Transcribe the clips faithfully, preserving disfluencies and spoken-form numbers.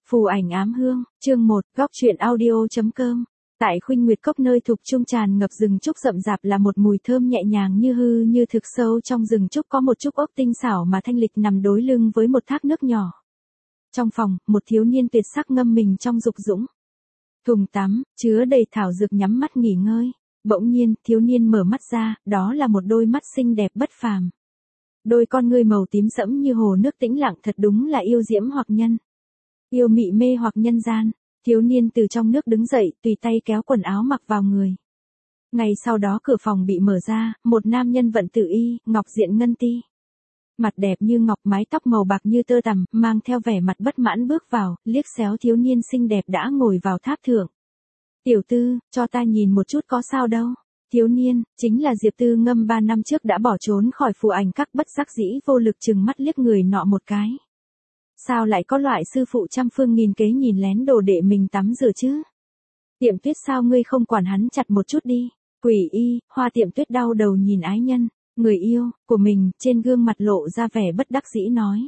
Phù ảnh ám hương, chương một, góc truyện audio.com. Tại Khuynh Nguyệt Cốc nơi thuộc trung tràn ngập rừng trúc rậm rạp là một mùi thơm nhẹ nhàng như hư như thực, sâu trong rừng trúc có một trúc ốc tinh xảo mà thanh lịch nằm đối lưng với một thác nước nhỏ. Trong phòng, một thiếu niên tuyệt sắc ngâm mình trong dục dũng. Thùng tắm, chứa đầy thảo dược nhắm mắt nghỉ ngơi. Bỗng nhiên, thiếu niên mở mắt ra, đó là một đôi mắt xinh đẹp bất phàm. Đôi con ngươi màu tím sẫm như hồ nước tĩnh lặng, thật đúng là yêu diễm hoặc nhân. Yêu mị mê hoặc nhân gian. Thiếu niên từ trong nước đứng dậy, tùy tay kéo quần áo mặc vào người. Ngày sau đó cửa phòng bị mở ra, một nam nhân vận tự y, ngọc diện ngân ti. Mặt đẹp như ngọc, mái tóc màu bạc như tơ tằm, mang theo vẻ mặt bất mãn bước vào, liếc xéo thiếu niên xinh đẹp đã ngồi vào tháp thượng. Tiểu Tư, cho ta nhìn một chút có sao đâu. Thiếu niên, chính là Diệp Tư Ngâm ba năm trước đã bỏ trốn khỏi phù ảnh các, bất đắc dĩ vô lực chừng mắt liếc người nọ một cái. Sao lại có loại sư phụ trăm phương nghìn kế nhìn lén đồ đệ mình tắm rửa chứ? Tiệm Tuyết, sao ngươi không quản hắn chặt một chút đi? Quỷ y, Hoa Tiệm Tuyết đau đầu nhìn ái nhân, người yêu của mình, trên gương mặt lộ ra vẻ bất đắc dĩ nói.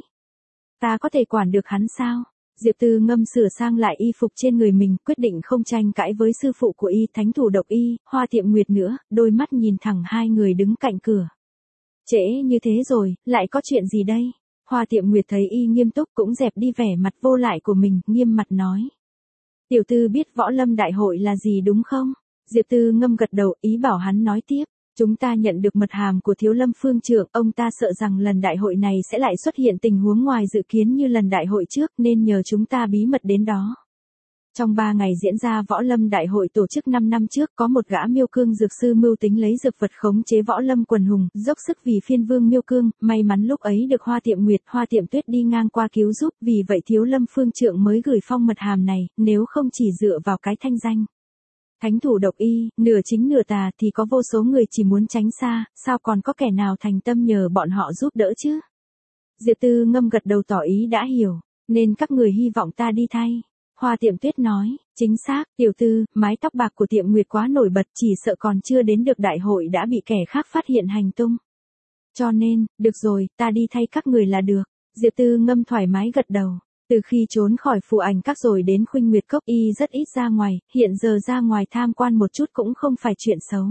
Ta có thể quản được hắn sao? Diệp Tư Ngâm sửa sang lại y phục trên người mình, quyết định không tranh cãi với sư phụ của y, thánh thủ độc y, Hoa Tiệm Nguyệt nữa, đôi mắt nhìn thẳng hai người đứng cạnh cửa. Trễ như thế rồi, lại có chuyện gì đây? Hoa Tiệm Nguyệt thấy y nghiêm túc cũng dẹp đi vẻ mặt vô lại của mình, nghiêm mặt nói. Tiểu Tư biết võ lâm đại hội là gì đúng không? Diệp Tư Ngâm gật đầu, ý bảo hắn nói tiếp. Chúng ta nhận được mật hàm của Thiếu Lâm Phương Trượng, ông ta sợ rằng lần đại hội này sẽ lại xuất hiện tình huống ngoài dự kiến như lần đại hội trước nên nhờ chúng ta bí mật đến đó. Trong ba ngày diễn ra võ lâm đại hội tổ chức năm năm trước, có một gã Miêu Cương dược sư mưu tính lấy dược vật khống chế võ lâm quần hùng, dốc sức vì phiên vương Miêu Cương, may mắn lúc ấy được Hoa Tiệm Nguyệt, Hoa Tiệm Tuyết đi ngang qua cứu giúp, vì vậy Thiếu Lâm Phương Trượng mới gửi phong mật hàm này, nếu không chỉ dựa vào cái thanh danh thánh thủ độc y, nửa chính nửa tà thì có vô số người chỉ muốn tránh xa, sao còn có kẻ nào thành tâm nhờ bọn họ giúp đỡ chứ? Diệp Tư Ngâm gật đầu tỏ ý đã hiểu, nên các người hy vọng ta đi thay. Hoa Tiệm Tuyết nói, chính xác, Tiểu Tư, mái tóc bạc của Tiệm Nguyệt quá nổi bật, chỉ sợ còn chưa đến được đại hội đã bị kẻ khác phát hiện hành tung. Cho nên, được rồi, ta đi thay các người là được. Diệp Tư Ngâm thoải mái gật đầu. Từ khi trốn khỏi phù ảnh các rồi đến Khuynh Nguyệt Cốc, y rất ít ra ngoài, hiện giờ ra ngoài tham quan một chút cũng không phải chuyện xấu.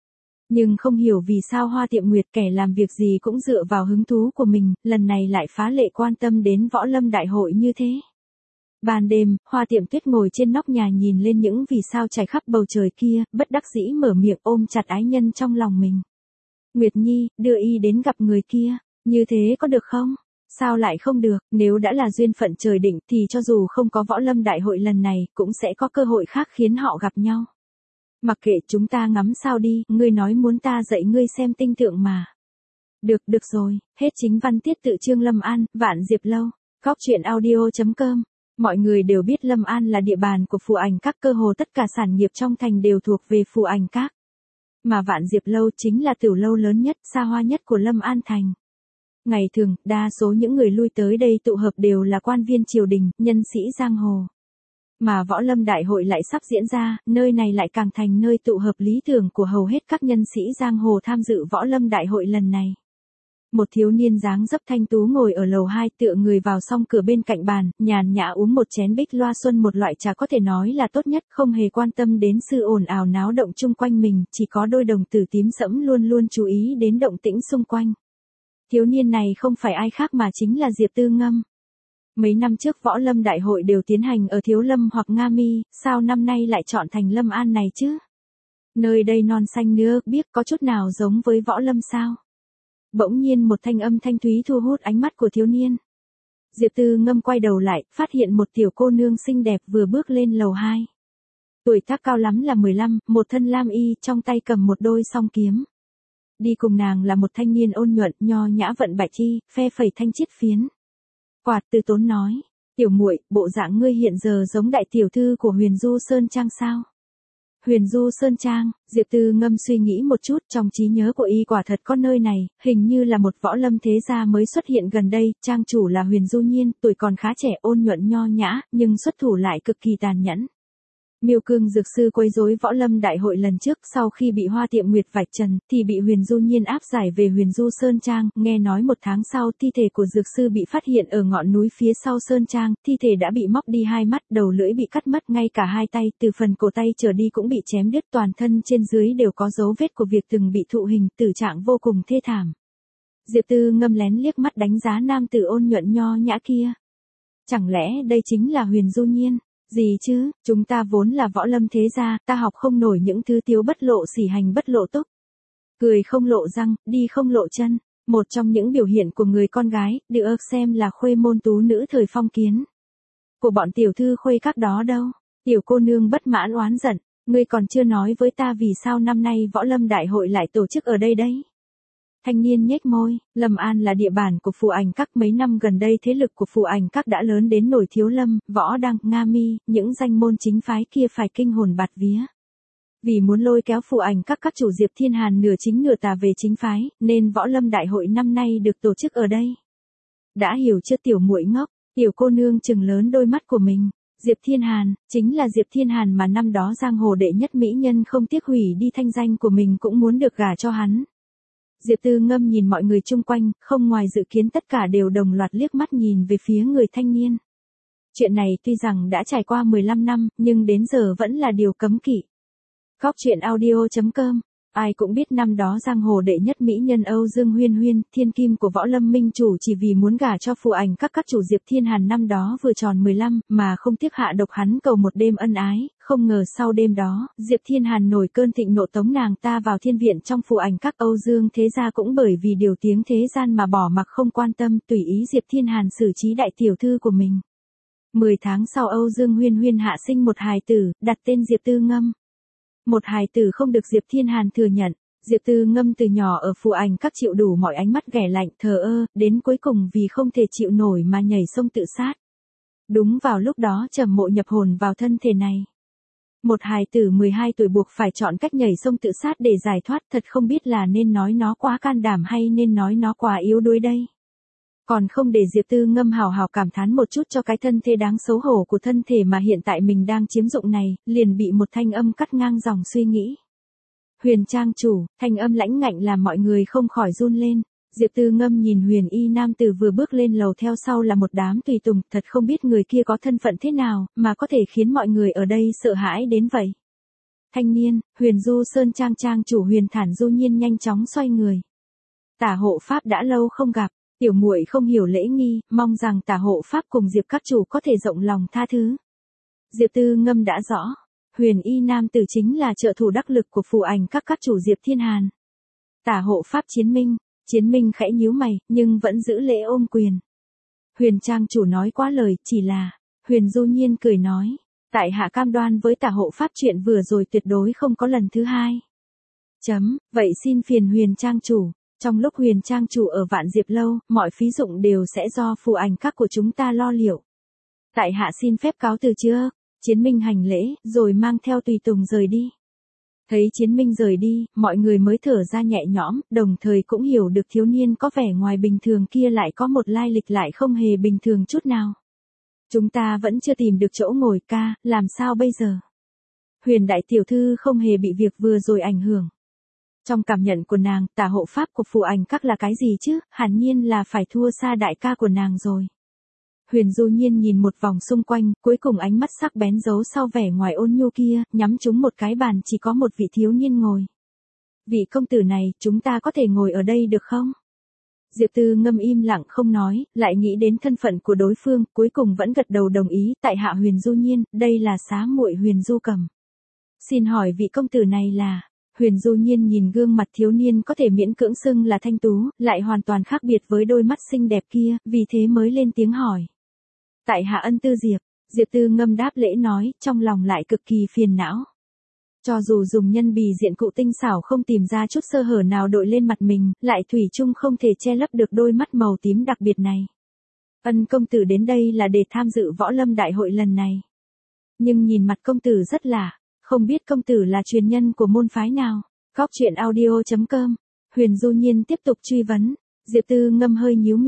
Nhưng không hiểu vì sao Hoa Tiệm Nguyệt, kẻ làm việc gì cũng dựa vào hứng thú của mình, lần này lại phá lệ quan tâm đến võ lâm đại hội như thế. Ban đêm, Hoa Tiệm Tuyết ngồi trên nóc nhà nhìn lên những vì sao trải khắp bầu trời kia, bất đắc dĩ mở miệng ôm chặt ái nhân trong lòng mình. Nguyệt Nhi, đưa y đến gặp người kia, như thế có được không? Sao lại không được, nếu đã là duyên phận trời định thì cho dù không có võ lâm đại hội lần này, cũng sẽ có cơ hội khác khiến họ gặp nhau. Mặc kệ, chúng ta ngắm sao đi, ngươi nói muốn ta dạy ngươi xem tinh tượng mà. Được, được rồi, hết chính văn tiết tự chương Lâm An, Vạn Diệp Lâu, góc truyện audio.com. Mọi người đều biết Lâm An là địa bàn của phù ảnh các, cơ hồ tất cả sản nghiệp trong thành đều thuộc về phù ảnh các. Mà Vạn Diệp Lâu chính là tiểu lâu lớn nhất, xa hoa nhất của Lâm An thành. Ngày thường, đa số những người lui tới đây tụ hợp đều là quan viên triều đình, nhân sĩ giang hồ. Mà võ lâm đại hội lại sắp diễn ra, nơi này lại càng thành nơi tụ hợp lý tưởng của hầu hết các nhân sĩ giang hồ tham dự võ lâm đại hội lần này. Một thiếu niên dáng dấp thanh tú ngồi ở lầu hai, tựa người vào song cửa bên cạnh bàn, nhàn nhã uống một chén bích loa xuân, một loại trà có thể nói là tốt nhất, không hề quan tâm đến sự ồn ào náo động chung quanh mình, chỉ có đôi đồng tử tím sẫm luôn luôn chú ý đến động tĩnh xung quanh. Thiếu niên này không phải ai khác mà chính là Diệp Tư Ngâm. Mấy năm trước võ lâm đại hội đều tiến hành ở Thiếu Lâm hoặc Nga Mi, sao năm nay lại chọn thành Lâm An này chứ? Nơi đây non xanh nước biếc, có chút nào giống với võ lâm sao? Bỗng nhiên một thanh âm thanh thúy thu hút ánh mắt của thiếu niên. Diệp Tư Ngâm quay đầu lại, phát hiện một tiểu cô nương xinh đẹp vừa bước lên lầu hai. Tuổi tác cao lắm là mười lăm, một thân lam y, trong tay cầm một đôi song kiếm. Đi cùng nàng là một thanh niên ôn nhuận, nho nhã vận bạch chi, phe phẩy thanh chiết phiến. Quạt Tư Tốn nói, tiểu muội, bộ dạng ngươi hiện giờ giống đại tiểu thư của Huyền Du Sơn Trang sao? Huyền Du Sơn Trang, Diệp Tư Ngâm suy nghĩ một chút, trong trí nhớ của y quả thật có nơi này, hình như là một võ lâm thế gia mới xuất hiện gần đây, trang chủ là Huyền Du Nhiên, tuổi còn khá trẻ, ôn nhuận nho nhã, nhưng xuất thủ lại cực kỳ tàn nhẫn. Miêu Cương dược sư quấy rối võ lâm đại hội lần trước, sau khi bị Hoa Tiệm Nguyệt vạch trần, thì bị Huyền Du Nhiên áp giải về Huyền Du Sơn Trang, nghe nói một tháng sau thi thể của dược sư bị phát hiện ở ngọn núi phía sau Sơn Trang, thi thể đã bị móc đi hai mắt, đầu lưỡi bị cắt mất ngay cả hai tay, từ phần cổ tay trở đi cũng bị chém đứt, toàn thân trên dưới đều có dấu vết của việc từng bị thụ hình, tử trạng vô cùng thê thảm. Diệp Tư Ngâm lén liếc mắt đánh giá nam tử ôn nhuận nho nhã kia. Chẳng lẽ đây chính là Huyền Du Nhiên? Gì chứ, chúng ta vốn là võ lâm thế gia, ta học không nổi những thứ tiếu bất lộ sỉ hành bất lộ túc. Cười không lộ răng, đi không lộ chân, một trong những biểu hiện của người con gái, được xem là khuê môn tú nữ thời phong kiến. Của bọn tiểu thư khuê các đó đâu, tiểu cô nương bất mãn oán giận, ngươi còn chưa nói với ta vì sao năm nay võ lâm đại hội lại tổ chức ở đây đấy. Thanh niên nhếch môi, Lâm An là địa bàn của Phù Ảnh Các, mấy năm gần đây thế lực của Phù Ảnh Các đã lớn đến nổi Thiếu Lâm, Võ Đăng, Nga Mi, những danh môn chính phái kia phải kinh hồn bạt vía. Vì muốn lôi kéo Phù Ảnh Các các chủ Diệp Thiên Hàn nửa chính nửa tà về chính phái, nên võ lâm đại hội năm nay được tổ chức ở đây. Đã hiểu chưa tiểu muội ngốc, tiểu cô nương trừng lớn đôi mắt của mình. Diệp Thiên Hàn, chính là Diệp Thiên Hàn mà năm đó giang hồ đệ nhất mỹ nhân không tiếc hủy đi thanh danh của mình cũng muốn được gả cho hắn. Diệp Tư Ngâm nhìn mọi người chung quanh, không ngoài dự kiến tất cả đều đồng loạt liếc mắt nhìn về phía người thanh niên. Chuyện này tuy rằng đã trải qua mười lăm năm, nhưng đến giờ vẫn là điều cấm kỵ. Góc truyện audio chấm com. Ai cũng biết năm đó giang hồ đệ nhất mỹ nhân Âu Dương Huyên Huyên, thiên kim của võ lâm minh chủ chỉ vì muốn gả cho Phù Ảnh Các các chủ Diệp Thiên Hàn năm đó vừa tròn mười lăm, mà không tiếc hạ độc hắn cầu một đêm ân ái, không ngờ sau đêm đó, Diệp Thiên Hàn nổi cơn thịnh nộ tống nàng ta vào thiên viện trong Phù Ảnh Các. Âu Dương thế gia cũng bởi vì điều tiếng thế gian mà bỏ mặc không quan tâm, tùy ý Diệp Thiên Hàn xử trí đại tiểu thư của mình. Mười tháng sau Âu Dương Huyên Huyên hạ sinh một hài tử, đặt tên Diệp Tư Ngâm. Một hài tử không được Diệp Thiên Hàn thừa nhận, Diệp Tư Ngâm từ nhỏ ở Phù Ảnh Các chịu đủ mọi ánh mắt ghẻ lạnh, thờ ơ, đến cuối cùng vì không thể chịu nổi mà nhảy sông tự sát. Đúng vào lúc đó Trầm Mộ nhập hồn vào thân thể này. Một hài tử mười hai tuổi buộc phải chọn cách nhảy sông tự sát để giải thoát, thật không biết là nên nói nó quá can đảm hay nên nói nó quá yếu đuối đây. Còn không để Diệp Tư Ngâm hào hào cảm thán một chút cho cái thân thể đáng xấu hổ của thân thể mà hiện tại mình đang chiếm dụng này, liền bị một thanh âm cắt ngang dòng suy nghĩ. Huyền trang chủ, thanh âm lãnh ngạnh làm mọi người không khỏi run lên. Diệp Tư Ngâm nhìn Huyền y nam tử vừa bước lên lầu, theo sau là một đám tùy tùng, thật không biết người kia có thân phận thế nào, mà có thể khiến mọi người ở đây sợ hãi đến vậy. Thanh niên, Huyền Du Sơn Trang trang chủ Huyền Thản Du Nhiên nhanh chóng xoay người. Tả hộ pháp đã lâu không gặp. Tiểu muội không hiểu lễ nghi, mong rằng Tả hộ pháp cùng Diệp các chủ có thể rộng lòng tha thứ. Diệp Tư Ngâm đã rõ, Huyền y nam tử chính là trợ thủ đắc lực của Phù Ảnh Các các chủ Diệp Thiên Hàn. Tả hộ pháp Chiến Minh, Chiến Minh khẽ nhíu mày, nhưng vẫn giữ lễ ôm quyền. Huyền trang chủ nói quá lời, chỉ là, Huyền Du Nhiên cười nói, tại hạ cam đoan với Tả hộ pháp chuyện vừa rồi tuyệt đối không có lần thứ hai. Chấm, vậy xin phiền Huyền trang chủ. Trong lúc Huyền trang chủ ở Vạn Diệp lâu, mọi phí dụng đều sẽ do Phù Ảnh Các của chúng ta lo liệu. Tại hạ xin phép cáo từ chưa? Chiến Minh hành lễ, rồi mang theo tùy tùng rời đi. Thấy Chiến Minh rời đi, mọi người mới thở ra nhẹ nhõm, đồng thời cũng hiểu được thiếu niên có vẻ ngoài bình thường kia lại có một lai lịch lại không hề bình thường chút nào. Chúng ta vẫn chưa tìm được chỗ ngồi ca, làm sao bây giờ? Huyền đại tiểu thư không hề bị việc vừa rồi ảnh hưởng. Trong cảm nhận của nàng, Tả hộ pháp của Phù Ảnh Các là cái gì chứ, hẳn nhiên là phải thua xa đại ca của nàng rồi. Huyền Du Nhiên nhìn một vòng xung quanh, cuối cùng ánh mắt sắc bén giấu sau vẻ ngoài ôn nhu kia, nhắm trúng một cái bàn chỉ có một vị thiếu niên ngồi. Vị công tử này, chúng ta có thể ngồi ở đây được không? Diệp Tư Ngâm im lặng không nói, lại nghĩ đến thân phận của đối phương, cuối cùng vẫn gật đầu đồng ý, tại hạ Huyền Du Nhiên, đây là xá muội Huyền Du Cầm. Xin hỏi vị công tử này là... Huyền Du Nhiên nhìn gương mặt thiếu niên có thể miễn cưỡng xưng là thanh tú, lại hoàn toàn khác biệt với đôi mắt xinh đẹp kia, vì thế mới lên tiếng hỏi. Tại hạ Ân Tư Diệp, Diệp Tư Ngâm đáp lễ nói, trong lòng lại cực kỳ phiền não. Cho dù dùng nhân bì diện cụ tinh xảo không tìm ra chút sơ hở nào đội lên mặt mình, lại thủy chung không thể che lấp được đôi mắt màu tím đặc biệt này. Ân công tử đến đây là để tham dự võ lâm đại hội lần này. Nhưng nhìn mặt công tử rất lạ. Không biết công tử là truyền nhân của môn phái nào? Góc truyện audio chấm com. Huyền Du Nhiên tiếp tục truy vấn. Diệp Tư Ngâm hơi nhíu mi.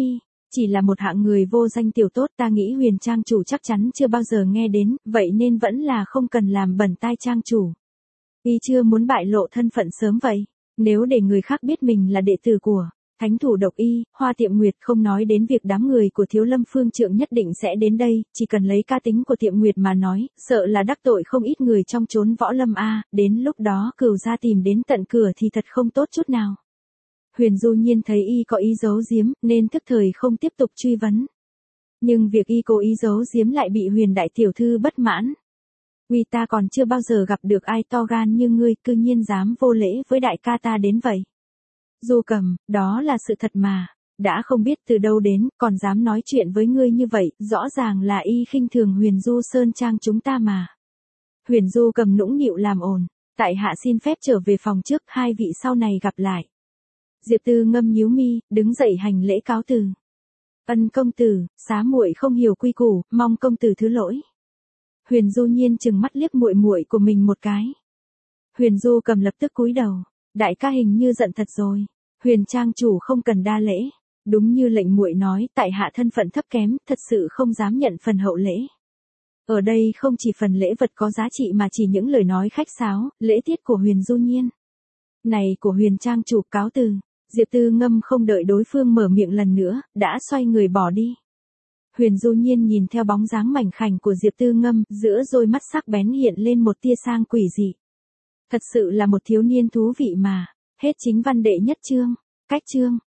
Chỉ là một hạng người vô danh tiểu tốt, ta nghĩ Huyền trang chủ chắc chắn chưa bao giờ nghe đến, vậy nên vẫn là không cần làm bẩn tai trang chủ. Y chưa muốn bại lộ thân phận sớm vậy, nếu để người khác biết mình là đệ tử của thánh thủ độc y, Hoa Tiệm Nguyệt, không nói đến việc đám người của Thiếu Lâm Phương Trượng nhất định sẽ đến đây, chỉ cần lấy ca tính của Tiệm Nguyệt mà nói, sợ là đắc tội không ít người trong chốn võ lâm a, đến lúc đó Cửu gia tìm đến tận cửa thì thật không tốt chút nào. Huyền Du Nhiên thấy y có ý giấu giếm, nên tức thời không tiếp tục truy vấn. Nhưng việc y cố ý giấu giếm lại bị Huyền đại tiểu thư bất mãn. Uy, ta còn chưa bao giờ gặp được ai to gan như ngươi, cư nhiên dám vô lễ với đại ca ta đến vậy. Du Cầm, đó là sự thật mà, đã không biết từ đâu đến, còn dám nói chuyện với ngươi như vậy, rõ ràng là y khinh thường Huyền Du Sơn Trang chúng ta mà. Huyền Du Cầm nũng nịu làm ồn, tại hạ xin phép trở về phòng trước, hai vị sau này gặp lại. Diệp Tư Ngâm nhíu mi, đứng dậy hành lễ cáo từ. Ân công tử, xá muội không hiểu quy củ, mong công tử thứ lỗi. Huyền Du Nhiên chừng mắt liếc muội muội của mình một cái. Huyền Du Cầm lập tức cúi đầu, đại ca hình như giận thật rồi. Huyền trang chủ không cần đa lễ, đúng như lệnh muội nói, tại hạ thân phận thấp kém, thật sự không dám nhận phần hậu lễ. Ở đây không chỉ phần lễ vật có giá trị mà chỉ những lời nói khách sáo, lễ tiết của Huyền Du Nhiên. Này của Huyền trang chủ, cáo từ. Diệp Tư Ngâm không đợi đối phương mở miệng lần nữa, đã xoay người bỏ đi. Huyền Du Nhiên nhìn theo bóng dáng mảnh khảnh của Diệp Tư Ngâm, giữa đôi mắt sắc bén hiện lên một tia sang quỷ dị. Thật sự là một thiếu niên thú vị mà. Hết chính văn đệ nhất chương. Cách chương.